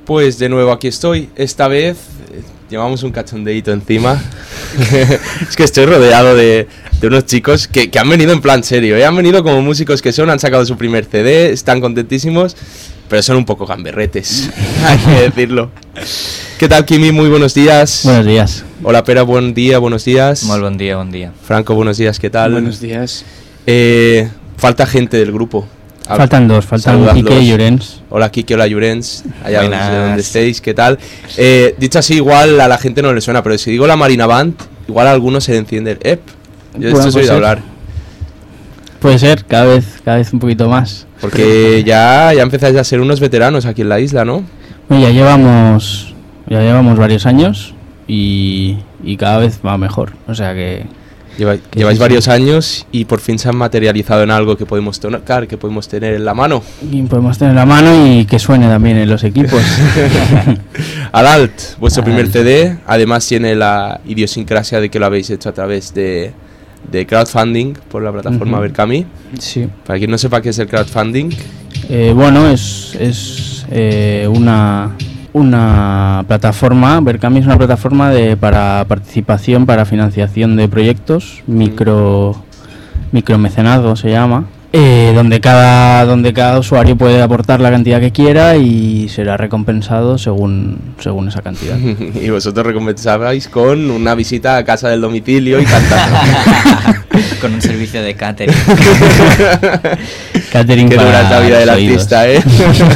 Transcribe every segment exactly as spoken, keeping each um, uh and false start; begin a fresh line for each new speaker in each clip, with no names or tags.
Pues de nuevo aquí estoy. Esta vez eh, llevamos un cachondeíto encima. Es que estoy rodeado de, de unos chicos que, que han venido en plan serio, ¿eh? Han venido como músicos que son, han sacado su primer C D, están contentísimos, pero son un poco gamberretes, hay que decirlo. ¿Qué tal, Kimi? Muy buenos días.
Buenos días.
Hola, Pera, buen día, buenos días.
Muy buen día, buen día.
Franco, buenos días, ¿qué tal?
Buenos días.
Eh, falta gente del grupo.
Faltan dos, faltan Quique y Llorens.
Hola Quique, hola Llorens, allá donde, donde estéis, ¿qué tal? Eh, dicho así, igual a la gente no le suena, pero si digo la Marina Band, igual a algunos se le enciende el ep. Yo de
Bueno,
esto soy de
ser.
hablar.
Puede ser, cada vez, cada vez un poquito más.
Porque ya, ya empezáis a ser unos veteranos aquí en la isla, ¿no?
Bueno, ya llevamos, ya llevamos varios años y, y cada vez va mejor. O sea que...
Lleva,
que
lleváis
sí,
varios
sí.
años y por fin se han materializado en algo que podemos tocar, que podemos tener en la mano.
Y podemos tener la mano y que suene también en los equipos.
Adalt, vuestro primer
Adalt.
C D, además tiene la idiosincrasia de que lo habéis hecho a través de, de crowdfunding por la plataforma
Ujú.
Berkami.
Sí.
Para quien no sepa qué es el crowdfunding,
Eh, bueno, es, es eh, una, una plataforma, Berkami es una plataforma de, para participación, para financiación de proyectos, micro, micromecenazgo se llama, eh, donde, cada, donde cada usuario puede aportar la cantidad que quiera y será recompensado según, según esa cantidad.
y vosotros recompensabais con una visita a casa del domicilio y cantando.
Con un servicio de catering.
Catering
Qué
para
dura es la vida del
los oídos.
artista, ¿eh?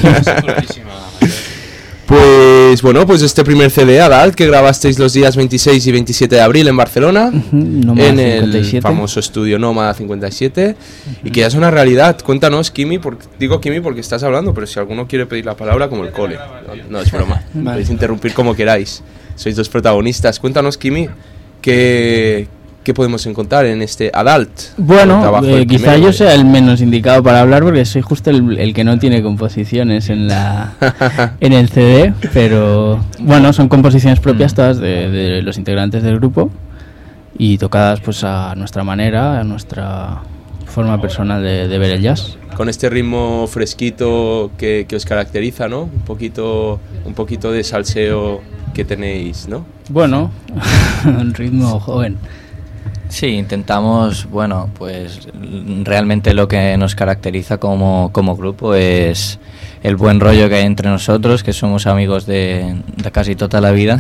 Pues bueno, pues este primer C D, Adalt, que grabasteis los días veintiséis y veintisiete de abril en Barcelona,
Ujú, Nómada
en
cincuenta y
el
siete.
famoso estudio Nómada cincuenta y siete, y que ya es una realidad. Cuéntanos, Kimi, porque, digo Kimi porque estás hablando, pero si alguno quiere pedir la palabra, como el cole. No, no es broma,
Vale.
podéis interrumpir como queráis. Sois dos protagonistas. Cuéntanos, Kimi, ¿qué, qué podemos encontrar en este Adalt? El
Bueno,
trabajo
eh,
del
quizá
primero,
yo
¿eh?
sea el menos indicado para hablar porque soy justo el, el que no tiene composiciones en la en el C D, pero bueno, son composiciones propias todas de, de los integrantes del grupo y tocadas pues a nuestra manera, a nuestra forma personal de, de ver el jazz.
Con este ritmo fresquito que, que os caracteriza, ¿no? Un poquito, un poquito de salseo que tenéis, ¿no?
Bueno, un ritmo joven.
Sí, intentamos, bueno, pues l- realmente lo que nos caracteriza como, como grupo es el buen rollo que hay entre nosotros, que somos amigos de, de casi toda la vida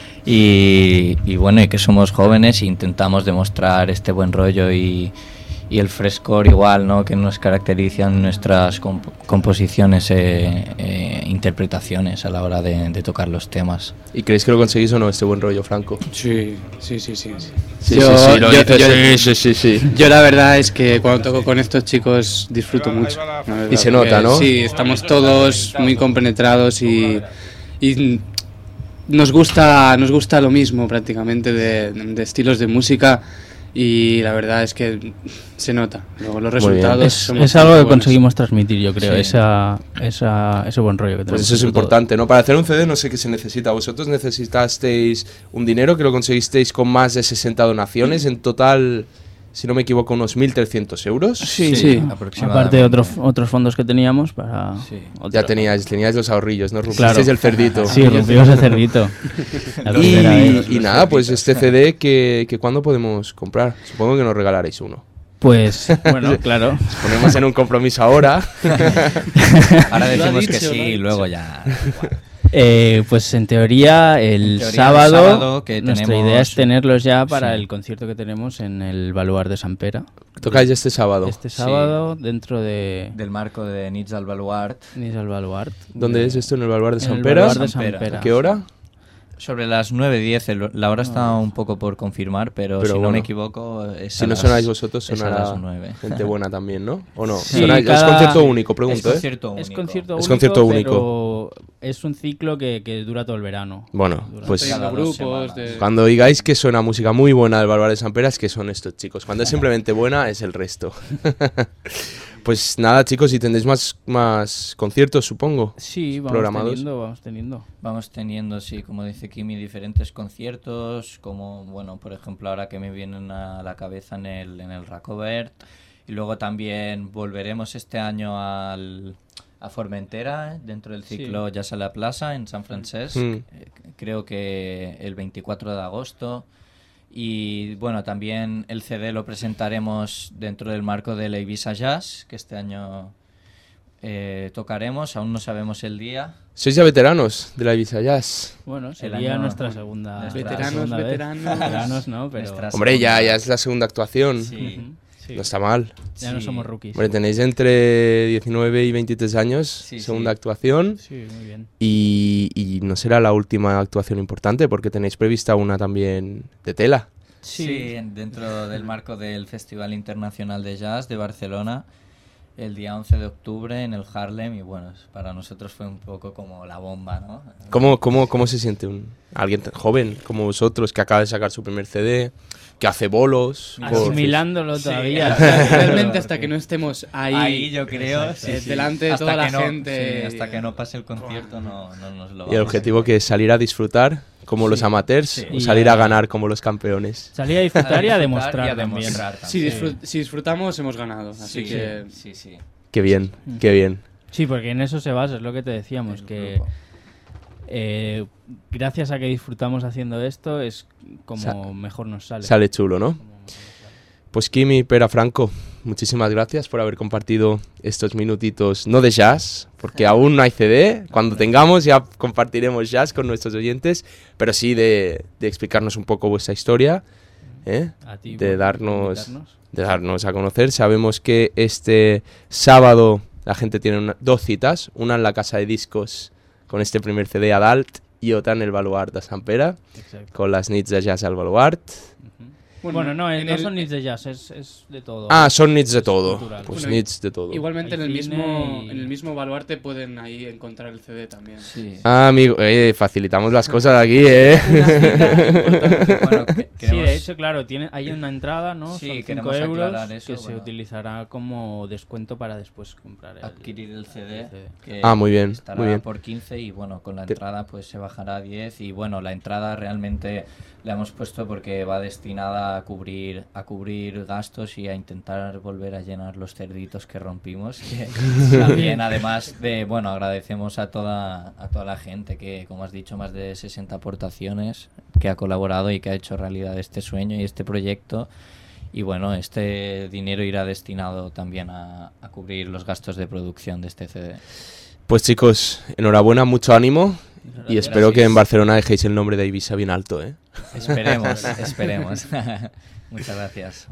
y, y bueno, y que somos jóvenes e intentamos demostrar este buen rollo y, y el frescor igual, ¿no?, que nos caracterizan nuestras comp- composiciones e eh, interpretaciones a la hora de, de tocar los temas.
¿Y creéis que lo conseguís o no, este buen rollo, Franco?
Sí, sí, sí, sí.
Sí,
Yo-
sí, sí, lo
yo-
dices,
yo-
sí, sí, sí, sí.
Yo la verdad es que cuando toco con estos chicos disfruto mucho. la verdad,
Y se
porque
nota, ¿no?
Sí, estamos todos muy compenetrados y, y nos gusta nos gusta lo mismo prácticamente de, de estilos de música y la verdad es que se nota. Luego los
Muy bien.
resultados
Es,
son
es
bastante
algo que
buenos.
conseguimos transmitir, yo creo,
Sí.
esa, esa, ese buen rollo que tenemos.
Pues eso es
entre todos.
importante, ¿no? Para hacer un C D no sé qué se necesita. Vosotros necesitasteis un dinero que lo conseguisteis con más de sesenta donaciones. En total, si no me equivoco, unos mil trescientos euros.
Sí,
Sí,
sí.
aproximadamente.
Aparte de otros otros fondos que teníamos para...
Sí.
otra-
Ya teníais, teníais los ahorrillos, ¿no?
Claro.
Rompisteis el cerdito.
Sí, rompimos el cerdito. La primera vez.
Y, y nada, pues este C D que, que ¿cuándo podemos comprar? Supongo que nos regalaréis uno.
Pues, bueno, claro.
Nos ponemos en un compromiso ahora.
Ahora
Lo ha
decimos que
dicho,
sí
lo ha
y luego
dicho.
ya...
Eh, pues en teoría el,
En teoría, el
sábado,
sábado que
nuestra
tenemos-
idea es tenerlos ya para
Sí.
el concierto que tenemos en el Baluar de Sant Pere.
Tocáis este sábado.
Este sábado dentro de
Del marco de Nits al Baluart.
Nis al Baluart.
¿Dónde
de-
es esto? ¿En el Baluar de
en
Sant
el
Pere?
Baluar de
Sant
Sant
Pere.
Pere.
¿A qué hora?
Sobre las nueve diez, el- la hora está un poco por confirmar, pero,
Pero
si no
bueno.
me equivoco es
Si
a
no
las-
sonáis vosotros,
es a
sonará
las nueve.
gente buena también, ¿no? ¿O no?
Sí,
Sonáis- Es
cada-
concierto único, pregunto,
es
¿eh?
concierto único.
Es concierto
Es
único,
concierto único.
pero es un ciclo que, que dura todo el verano.
Bueno,
Durante
pues
Teniendo
cada dos
grupos
semanas.
de...
cuando digáis que suena música muy buena del Baluar de Sant Pere, es que son estos chicos. Cuando es simplemente buena, es el resto. Pues nada, chicos, y tendréis más, más conciertos, supongo.
Sí, vamos
Programados.
teniendo, vamos teniendo.
Vamos teniendo, sí, como dice Kimi, diferentes conciertos, como, bueno, por ejemplo, ahora que me vienen a la cabeza en el, en el Racobert, y luego también volveremos este año al, a Formentera, dentro del ciclo
Sí.
Jazz a la Plaza, en San Francesc,
Mm.
eh, creo que el veinticuatro de agosto. Y bueno, también el C D lo presentaremos dentro del marco de la Ibiza Jazz, que este año eh, tocaremos, aún no sabemos el día.
Sois ya veteranos de la Ibiza Jazz.
Bueno, sería
año-
nuestra segunda.
Nuestra
Veteranos,
segunda vez.
veteranos.
Veteranos, no, pero.
Nuestra
Hombre, ya,
segunda-
ya es la segunda actuación.
Sí.
Ujú, sí.
No está mal.
Ya no
Sí.
somos rookies.
Hombre, tenéis entre diecinueve y veintitrés años,
Sí,
segunda
sí.
actuación.
Sí, muy bien.
Y, y no será la última actuación importante porque tenéis prevista una también de tela.
Sí, en- dentro del marco del Festival Internacional de Jazz de Barcelona, el día once de octubre en el Harlem, y bueno, para nosotros fue un poco como la bomba, ¿no?
¿Cómo, cómo, cómo se siente un, alguien tan joven como vosotros que acaba de sacar su primer C D, que hace bolos? por-
Asimilándolo
Sí.
todavía.
Realmente hasta que no estemos ahí,
Ahí yo creo, sí,
eh,
sí.
delante de
Hasta
toda la
que no-
gente.
sí, hasta que no pase el concierto no, no nos lo
Y el
vamos
objetivo
a
que es salir a disfrutar como los
Sí.
amateurs
Sí.
o
Y
salir
a-
a ganar como los campeones.
Salir a disfrutar y a
disfrutar
demostrar
y a
también.
demostrar
Si,
también.
disfrut- si disfrutamos, hemos ganado. Así
Sí,
que.
sí, sí.
Qué bien,
Mm.
qué bien.
Sí, porque en eso se basa, es lo que te decíamos,
El
que
grupo.
eh, gracias a que disfrutamos haciendo esto es como
Sa-
mejor nos sale.
Sale chulo, ¿no?
Como mejor nos sale.
Pues Kimi, Pera, Franco, muchísimas gracias por haber compartido estos minutitos, no de jazz, porque aún no hay C D. Cuando tengamos ya compartiremos jazz con nuestros oyentes, pero sí de, de explicarnos un poco vuestra historia, ¿eh?
A ti
de
por
darnos,
invitarnos.
de darnos a conocer. Sabemos que este sábado la gente tiene una- dos citas, una en la Casa de Discos con este primer C D Adalt y otra en el Baluart de Sant Pere,
Exacto.
con las nits de jazz al Baluart.
Ujú. Bueno, no, eh,
en
no
el-
son nits de jazz, es, es de todo.
Ah, son nits de
Es
todo.
cultural.
Pues
Bueno,
nits de todo.
Igualmente en
Hay
el,
cine
mismo,
y-
en el mismo baluarte pueden ahí encontrar el C D también.
Sí.
Ah, amigo, eh, facilitamos las cosas aquí, ¿eh?
Bueno, que-
Sí,
queremos-
de hecho, claro, tiene, hay una entrada, ¿no?
Sí,
Son cinco
queremos
euros
aclarar eso,
que se
bueno.
utilizará como descuento para después comprar el,
adquirir el C D,
el C D.
que
Ah, muy bien,
estará
muy bien.
por quince y bueno, con la
Te-
entrada pues se bajará a diez y bueno, la entrada realmente la hemos puesto porque va destinada a cubrir a cubrir gastos y a intentar volver a llenar los cerditos que rompimos, que también además de, bueno, agradecemos a toda a toda la gente que, como has dicho, más de sesenta aportaciones que ha colaborado y que ha hecho realidad este sueño y este proyecto. Y bueno, este dinero irá destinado también a, a cubrir los gastos de producción de este C D.
Pues chicos, enhorabuena, mucho ánimo. Y espero que en
Gracias.
Barcelona dejéis el nombre de Ibiza bien alto, ¿eh?
Esperemos, esperemos. Muchas gracias.